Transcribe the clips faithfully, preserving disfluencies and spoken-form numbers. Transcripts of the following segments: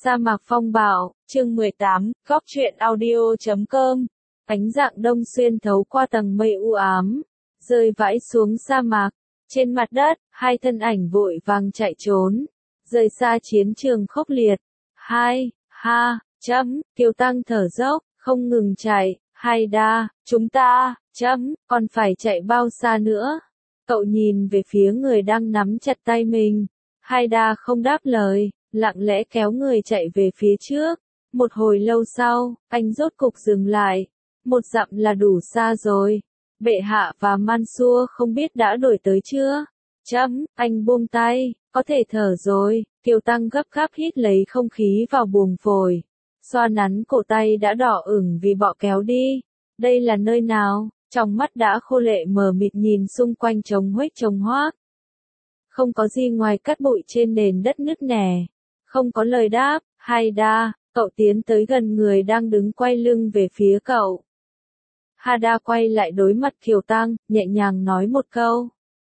Sa mạc phong bạo, chương mười tám, góc truyện audio chấm com. Ánh dạng đông xuyên thấu qua tầng mây u ám, rơi vãi xuống sa mạc. Trên mặt đất, hai thân ảnh vội vàng chạy trốn, rời xa chiến trường khốc liệt. Hai, ha, chấm, Kiều Tăng thở dốc, không ngừng chạy. Hai đa, chúng ta, chấm, còn phải chạy bao xa nữa? Cậu nhìn về phía người đang nắm chặt tay mình. Hai đa không đáp lời, lặng lẽ kéo người chạy về phía trước. Một hồi lâu sau, anh rốt cục dừng lại. Một dặm là đủ xa rồi. Bệ hạ và Mansur không biết đã đuổi tới chưa? Chấm, anh buông tay, có thể thở rồi. Kiều Tăng gấp gáp hít lấy không khí vào buồng phổi. Xoa nắn cổ tay đã đỏ ửng vì bọ kéo đi. Đây là nơi nào? Trong mắt đã khô lệ mờ mịt nhìn xung quanh trống huếch trống hoác. Không có gì ngoài cát bụi trên nền đất nứt nẻ. Không có lời đáp. Hai đa, cậu tiến tới gần người đang đứng quay lưng về phía cậu. Hada quay lại đối mặt Kiều Tăng, nhẹ nhàng nói một câu.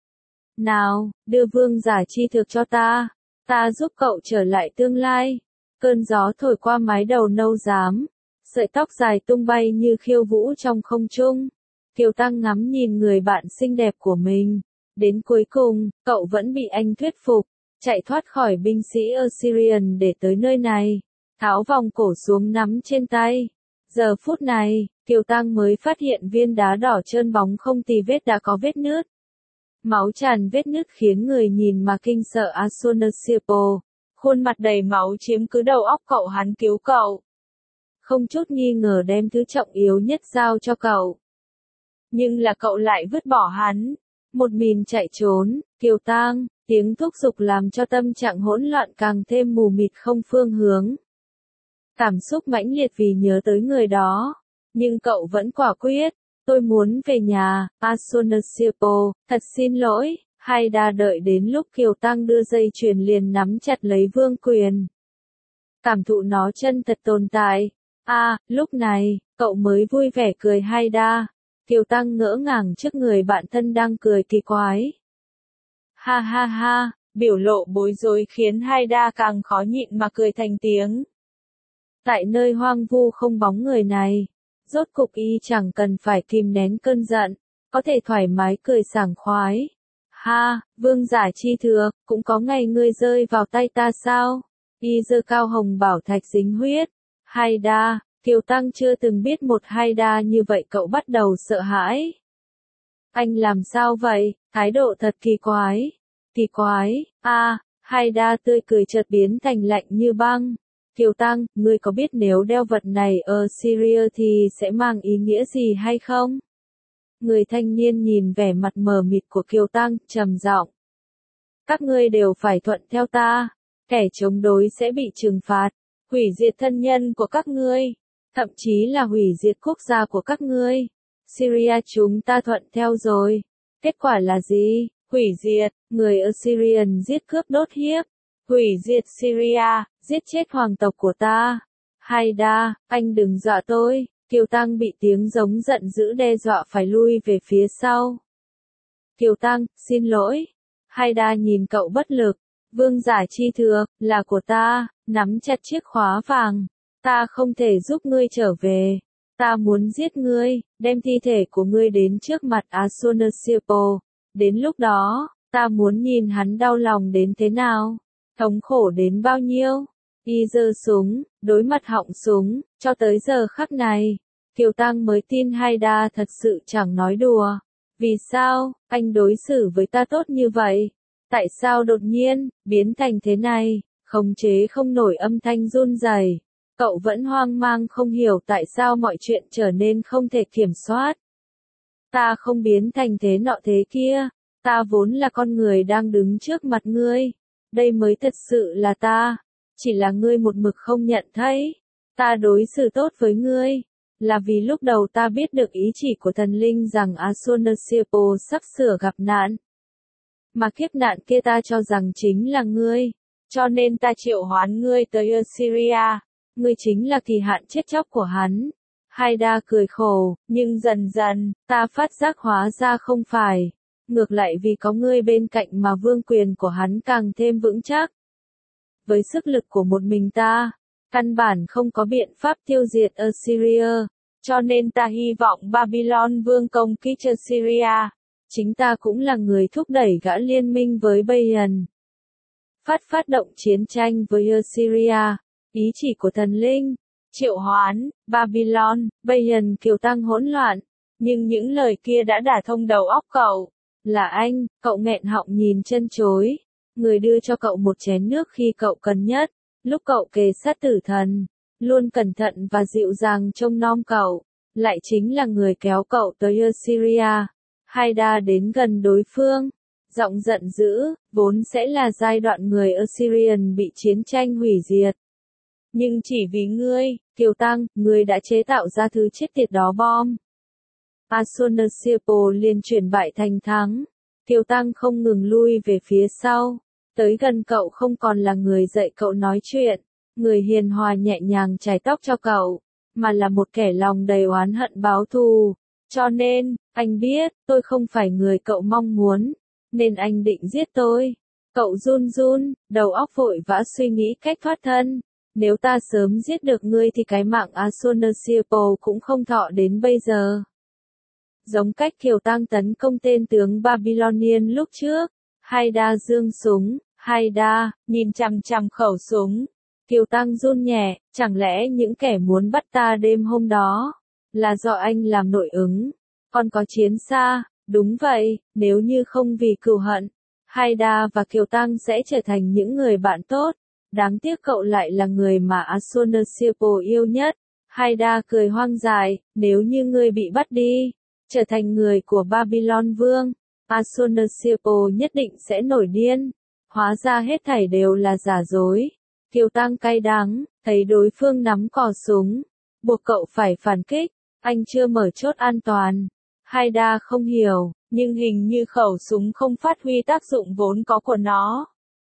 Nào, đưa vương giả chi thực cho ta. Ta giúp cậu trở lại tương lai. Cơn gió thổi qua mái đầu nâu rám. Sợi tóc dài tung bay như khiêu vũ trong không trung. Kiều Tăng ngắm nhìn người bạn xinh đẹp của mình. Đến cuối cùng, cậu vẫn bị anh thuyết phục. Chạy thoát khỏi binh sĩ Assyrian để tới nơi này. Tháo vòng cổ xuống nắm trên tay. Giờ phút này, Kiều Tăng mới phát hiện viên đá đỏ trơn bóng không tì vết đã có vết nứt. Máu tràn vết nứt khiến người nhìn mà kinh sợ. Asunasirpo. Khuôn mặt đầy máu chiếm cứ đầu óc cậu, hắn cứu cậu. Không chút nghi ngờ đem thứ trọng yếu nhất giao cho cậu. Nhưng là cậu lại vứt bỏ hắn. Một mình chạy trốn. Kiều Tăng, tiếng thúc giục làm cho tâm trạng hỗn loạn càng thêm mù mịt không phương hướng. Cảm xúc mãnh liệt vì nhớ tới người đó. Nhưng cậu vẫn quả quyết. Tôi muốn về nhà. Asunasirpo, thật xin lỗi. Hai đa đợi đến lúc Kiều Tăng đưa dây chuyền liền nắm chặt lấy vương quyền. Cảm thụ nó chân thật tồn tại. A, à, lúc này, cậu mới vui vẻ cười hai đa. Kiều Tăng ngỡ ngàng trước người bạn thân đang cười kỳ quái. Ha ha ha, biểu lộ bối rối khiến hai đa càng khó nhịn mà cười thành tiếng. Tại nơi hoang vu không bóng người này, rốt cục y chẳng cần phải kìm nén cơn giận, có thể thoải mái cười sảng khoái. Ha, vương giả chi thừa, cũng có ngày ngươi rơi vào tay ta sao? Y giơ cao hồng bảo thạch dính huyết. Hai đa, Kiều Tăng chưa từng biết một hai đa như vậy, cậu bắt đầu sợ hãi. Anh làm sao vậy? Thái độ thật kỳ quái. Kỳ quái, a, à, hai đa tươi cười chợt biến thành lạnh như băng. Kiều Tăng, ngươi có biết nếu đeo vật này ở Syria thì sẽ mang ý nghĩa gì hay không? Người thanh niên nhìn vẻ mặt mờ mịt của Kiều Tăng, trầm giọng. Các ngươi đều phải thuận theo ta. Kẻ chống đối sẽ bị trừng phạt. Hủy diệt thân nhân của các ngươi. Thậm chí là hủy diệt quốc gia của các ngươi. Syria chúng ta thuận theo rồi. Kết quả là gì? Hủy diệt. Người Assyrian giết cướp đốt hiếp. Hủy diệt Syria, giết chết hoàng tộc của ta. Hai đa, anh đừng dọa tôi. Kiều Tăng bị tiếng giống giận dữ đe dọa phải lui về phía sau. Kiều Tăng, xin lỗi. Hai đa nhìn cậu bất lực. Vương giả chi thừa, là của ta, nắm chặt chiếc khóa vàng. Ta không thể giúp ngươi trở về. Ta muốn giết ngươi, đem thi thể của ngươi đến trước mặt Asunasirpo. Đến lúc đó, ta muốn nhìn hắn đau lòng đến thế nào, thống khổ đến bao nhiêu. Y giơ súng, đối mặt họng súng, cho tới giờ khắc này, Kiều Tăng mới tin hai đa thật sự chẳng nói đùa. Vì sao, anh đối xử với ta tốt như vậy? Tại sao đột nhiên, biến thành thế này? Khống chế không nổi âm thanh run rẩy. Cậu vẫn hoang mang không hiểu tại sao mọi chuyện trở nên không thể kiểm soát. Ta không biến thành thế nọ thế kia. Ta vốn là con người đang đứng trước mặt ngươi. Đây mới thật sự là ta. Chỉ là ngươi một mực không nhận thấy. Ta đối xử tốt với ngươi. Là vì lúc đầu ta biết được ý chỉ của thần linh rằng Asunasirpo sắp sửa gặp nạn. Mà kiếp nạn kia ta cho rằng chính là ngươi. Cho nên ta triệu hoán ngươi tới Assyria. Ngươi chính là kỳ hạn chết chóc của hắn. Hai đa cười khổ, nhưng dần dần, ta phát giác hóa ra không phải. Ngược lại vì có ngươi bên cạnh mà vương quyền của hắn càng thêm vững chắc. Với sức lực của một mình ta, Căn bản không có biện pháp tiêu diệt Assyria, cho nên ta hy vọng Babylon vương công kích Assyria. Chính ta cũng là người thúc đẩy gã liên minh với Bayern. Phát phát động chiến tranh với Assyria, ý chỉ của thần linh, triệu hoán, Babylon, Bayern Kiều Tăng hỗn loạn. Nhưng những lời kia đã đả thông đầu óc cậu. Là anh, cậu nghẹn họng nhìn chân chối. Người đưa cho cậu một chén nước khi cậu cần nhất, lúc cậu kề sát tử thần, luôn cẩn thận và dịu dàng trông nom cậu, lại chính là người kéo cậu tới Assyria. Haida đến gần đối phương, giọng giận dữ, vốn sẽ là giai đoạn người Assyrian bị chiến tranh hủy diệt. Nhưng chỉ vì ngươi, Kiều Tăng, ngươi đã chế tạo ra thứ chết tiệt đó bom. Ashurnasirpal liền chuyển bại thành thắng. Kiều Tăng không ngừng lui về phía sau. Tới gần cậu không còn là người dạy cậu nói chuyện, người hiền hòa nhẹ nhàng chải tóc cho cậu, mà là một kẻ lòng đầy oán hận báo thù. Cho nên, anh biết, tôi không phải người cậu mong muốn, nên anh định giết tôi. Cậu run run, đầu óc vội vã suy nghĩ cách thoát thân. Nếu ta sớm giết được ngươi thì cái mạng Ashurnasirpal cũng không thọ đến bây giờ. Giống cách Kiều Tăng tấn công tên tướng Babylonian lúc trước, Haida giương súng, Haida, nhìn chằm chằm khẩu súng. Kiều Tăng run nhẹ, chẳng lẽ những kẻ muốn bắt ta đêm hôm đó, là do anh làm nội ứng, còn có chiến xa, đúng vậy, nếu như không vì cừu hận, Haida và Kiều Tăng sẽ trở thành những người bạn tốt. Đáng tiếc cậu lại là người mà Ashurnasirpal yêu nhất. Haida cười hoang dại, nếu như ngươi bị bắt đi, trở thành người của Babylon vương, Ashurnasirpal nhất định sẽ nổi điên. Hóa ra hết thảy đều là giả dối. Kiều Tăng cay đắng, thấy đối phương nắm cò súng, buộc cậu phải phản kích. Anh chưa mở chốt an toàn. Haida không hiểu, nhưng hình như khẩu súng không phát huy tác dụng vốn có của nó.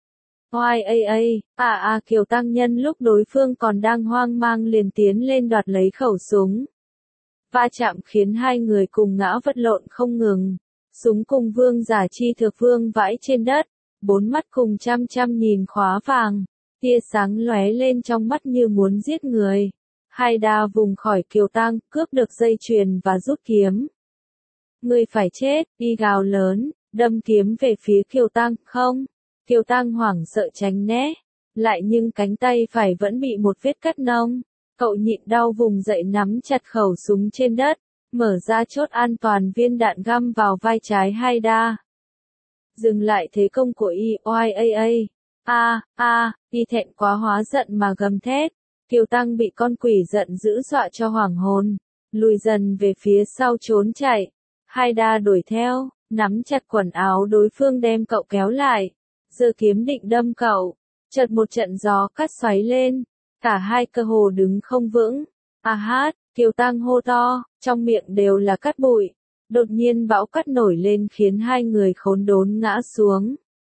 Oai a a, à à Kiều Tăng nhân lúc đối phương còn đang hoang mang liền tiến lên đoạt lấy khẩu súng. Va chạm khiến hai người cùng ngã vật lộn không ngừng. Súng cùng vương giả chi thực vương vãi trên đất, bốn mắt cùng chăm chăm nhìn khóa vàng, tia sáng lóe lên trong mắt như muốn giết người. Haida vùng khỏi Kiều Tăng, cướp được dây chuyền và rút kiếm. Ngươi phải chết, y gào lớn, đâm kiếm về phía Kiều Tăng, không. Kiều Tăng hoảng sợ tránh né, lại nhưng cánh tay phải vẫn bị một vết cắt nông. Cậu nhịn đau vùng dậy nắm chặt khẩu súng trên đất, mở ra chốt an toàn viên đạn găm vào vai trái Haida. Dừng lại thế công của y, oai a a, a a, y thẹn quá hóa giận mà gầm thét. Kiều Tăng bị con quỷ giận dữ dọa cho hoảng hồn, lùi dần về phía sau trốn chạy. Haida đuổi theo, nắm chặt quần áo đối phương đem cậu kéo lại, giơ kiếm định đâm cậu. Chợt một trận gió cắt xoáy lên, cả hai cơ hồ đứng không vững. A hát, Kiều Tăng hô to, trong miệng đều là cát bụi. Đột nhiên bão cát nổi lên khiến hai người khốn đốn ngã xuống.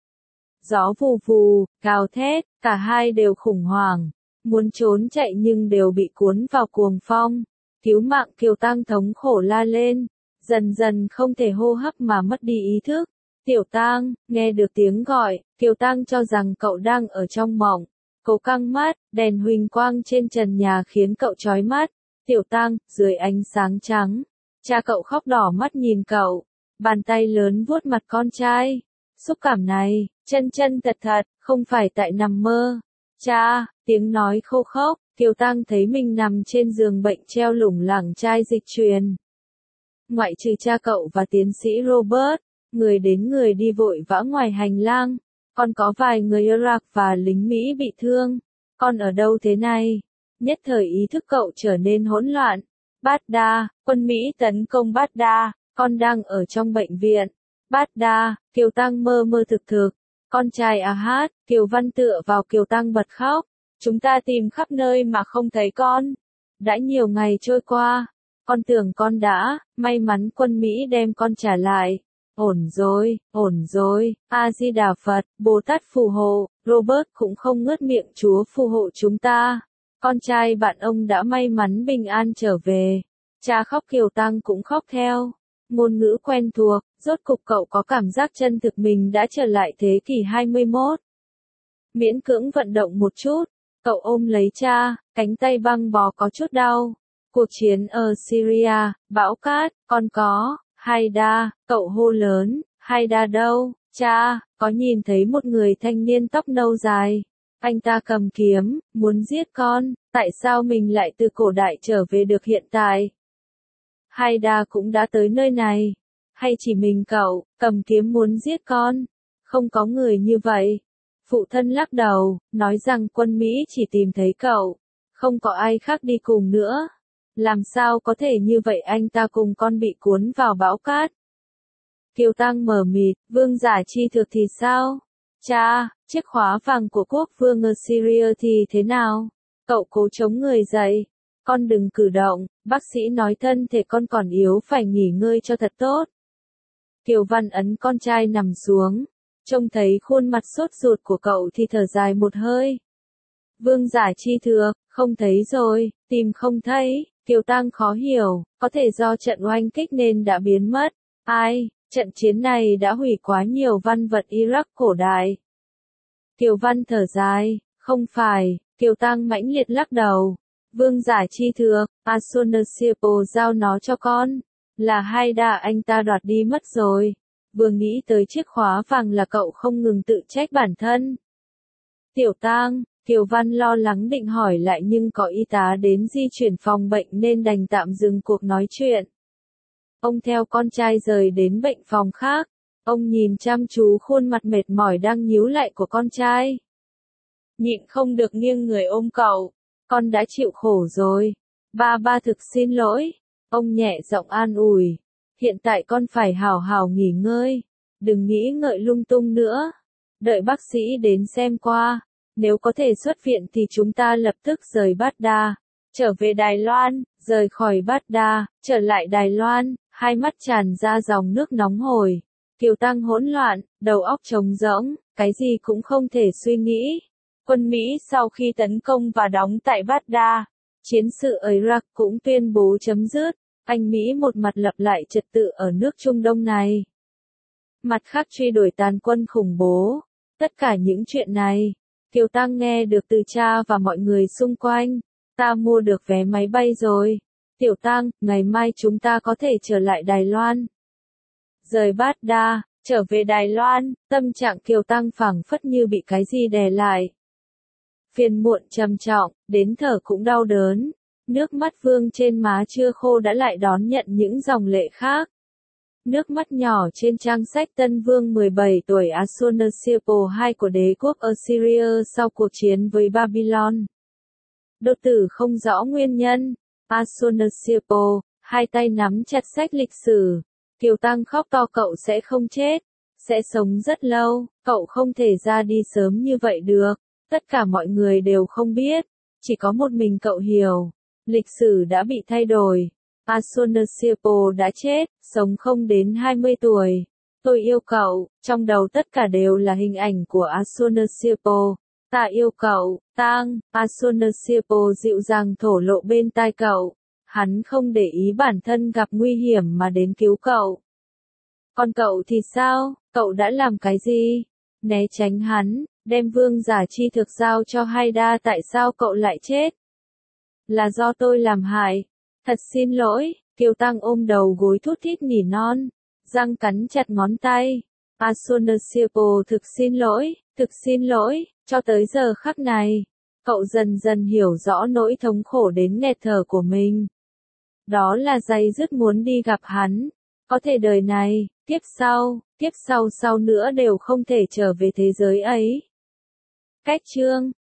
Gió vù vù, gào thét, cả hai đều khủng hoảng, muốn trốn chạy nhưng đều bị cuốn vào cuồng phong. Cứu mạng, Kiều Tăng thống khổ la lên, dần dần không thể hô hấp mà mất đi ý thức. Tiểu Tăng, nghe được tiếng gọi, Kiều Tăng cho rằng cậu đang ở trong mộng. Cố căng mắt, đèn huỳnh quang trên trần nhà khiến cậu chói mắt. Tiểu Tăng, dưới ánh sáng trắng, cha cậu khóc đỏ mắt nhìn cậu, bàn tay lớn vuốt mặt con trai. Xúc cảm này, chân chân thật thật, không phải tại nằm mơ. Cha, tiếng nói khô khốc, Kiều Tăng thấy mình nằm trên giường bệnh treo lủng lẳng chai dịch truyền. Ngoại trừ cha cậu và tiến sĩ Robert, người đến người đi vội vã ngoài hành lang, còn có vài người Iraq và lính Mỹ bị thương. Con ở đâu thế này? Nhất thời ý thức cậu trở nên hỗn loạn. Baghdad, quân Mỹ tấn công Baghdad, con đang ở trong bệnh viện. Baghdad, Kiều Tăng mơ mơ thực thực. Con trai à hát, Kiều Văn tựa vào Kiều Tăng bật khóc. Chúng ta tìm khắp nơi mà không thấy con. Đã nhiều ngày trôi qua, con tưởng con đã, may mắn quân Mỹ đem con trả lại. Ổn rồi, ổn rồi, A-di-đà Phật, Bồ Tát phù hộ. Robert cũng không ngớt miệng, Chúa phù hộ chúng ta. Con trai bạn ông đã may mắn bình an trở về. Cha khóc, Kiều Tăng cũng khóc theo. Ngôn ngữ quen thuộc, rốt cục cậu có cảm giác chân thực mình đã trở lại thế kỷ hai mươi mốt. Miễn cưỡng vận động một chút, Cậu ôm lấy cha, cánh tay băng bó có chút đau. Cuộc chiến ở Syria, bão cát, con có, Haida, cậu hô lớn, Haida đâu, cha, có nhìn thấy một người thanh niên tóc nâu dài. Anh ta cầm kiếm, muốn giết con, tại sao mình lại từ cổ đại trở về được hiện tại? Haida cũng đã tới nơi này. Hay chỉ mình cậu, cầm kiếm muốn giết con? Không có người như vậy. Phụ thân lắc đầu, nói rằng quân Mỹ chỉ tìm thấy cậu. Không có ai khác đi cùng nữa. Làm sao có thể như vậy, anh ta cùng con bị cuốn vào bão cát. Kiều Tăng mờ mịt, vương giả chi thực thì sao? Cha, chiếc khóa vàng của quốc vương ở Syria thì thế nào? Cậu cố chống người dậy. Con đừng cử động, bác sĩ nói thân thể con còn yếu, phải nghỉ ngơi cho thật tốt. Kiều Văn ấn con trai nằm xuống. Trông thấy khuôn mặt sốt ruột của cậu thì thở dài một hơi. Vương giả chi thược, không thấy rồi, tìm không thấy. Kiều Tăng khó hiểu, có thể do trận oanh kích nên đã biến mất. Ai, trận chiến này đã hủy quá nhiều văn vật Iraq cổ đại. Kiều Văn thở dài, không phải, Kiều Tăng mãnh liệt lắc đầu. Vương giả chi thược, Asunersipo giao nó cho con. Là Haida anh ta đoạt đi mất rồi. Vừa nghĩ tới chiếc khóa vàng là cậu không ngừng tự trách bản thân. Tiểu Tang, Kiều Văn lo lắng định hỏi lại nhưng có y tá đến di chuyển phòng bệnh nên đành tạm dừng cuộc nói chuyện. Ông theo con trai rời đến bệnh phòng khác. Ông nhìn chăm chú khuôn mặt mệt mỏi đang nhíu lại của con trai. Nhịn không được nghiêng người ôm cậu. Con đã chịu khổ rồi. Ba ba thực xin lỗi. Ông nhẹ giọng an ủi. Hiện tại con phải hào hào nghỉ ngơi. Đừng nghĩ ngợi lung tung nữa. Đợi bác sĩ đến xem qua. Nếu có thể xuất viện thì chúng ta lập tức rời Baghdad. Trở về Đài Loan, rời khỏi Baghdad, trở lại Đài Loan, hai mắt tràn ra dòng nước nóng hổi. Kiều Tăng hỗn loạn, đầu óc trống rỗng, cái gì cũng không thể suy nghĩ. Quân Mỹ sau khi tấn công và đóng tại Baghdad, chiến sự ở Iraq cũng tuyên bố chấm dứt. Anh Mỹ một mặt lập lại trật tự ở nước Trung Đông này. Mặt khác truy đuổi tàn quân khủng bố. Tất cả những chuyện này, Kiều Tăng nghe được từ cha và mọi người xung quanh. Ta mua được vé máy bay rồi. Tiểu Tăng, ngày mai chúng ta có thể trở lại Đài Loan. Rời Baghdad, trở về Đài Loan, tâm trạng Kiều Tăng phảng phất như bị cái gì đè lại. Phiền muộn trầm trọng, đến thở cũng đau đớn. Nước mắt vương trên má chưa khô đã lại đón nhận những dòng lệ khác. Nước mắt nhỏ trên trang sách Tân Vương mười bảy tuổi Asunersipo hai của đế quốc Assyria sau cuộc chiến với Babylon. Đột tử không rõ nguyên nhân. Asunersipo, hai tay nắm chặt sách lịch sử. Kiều Tăng khóc to, cậu sẽ không chết. Sẽ sống rất lâu, cậu không thể ra đi sớm như vậy được. Tất cả mọi người đều không biết. Chỉ có một mình cậu hiểu. Lịch sử đã bị thay đổi. Asunersipo đã chết, sống không đến hai mươi tuổi. Tôi yêu cậu, trong đầu tất cả đều là hình ảnh của Asunersipo. Ta yêu cậu, Tang, Asunersipo dịu dàng thổ lộ bên tai cậu. Hắn không để ý bản thân gặp nguy hiểm mà đến cứu cậu. Còn cậu thì sao, cậu đã làm cái gì? Né tránh hắn, đem vương giả chi thực giao cho Haida, tại sao cậu lại chết? Là do tôi làm hại. Thật xin lỗi, Kiều Tăng ôm đầu gối thút thít nỉ non, răng cắn chặt ngón tay. Asunersipo thực xin lỗi, thực xin lỗi, cho tới giờ khắc này, cậu dần dần hiểu rõ nỗi thống khổ đến nghẹt thở của mình. Đó là day dứt muốn đi gặp hắn, có thể đời này, kiếp sau, kiếp sau sau nữa đều không thể trở về thế giới ấy. Cách chương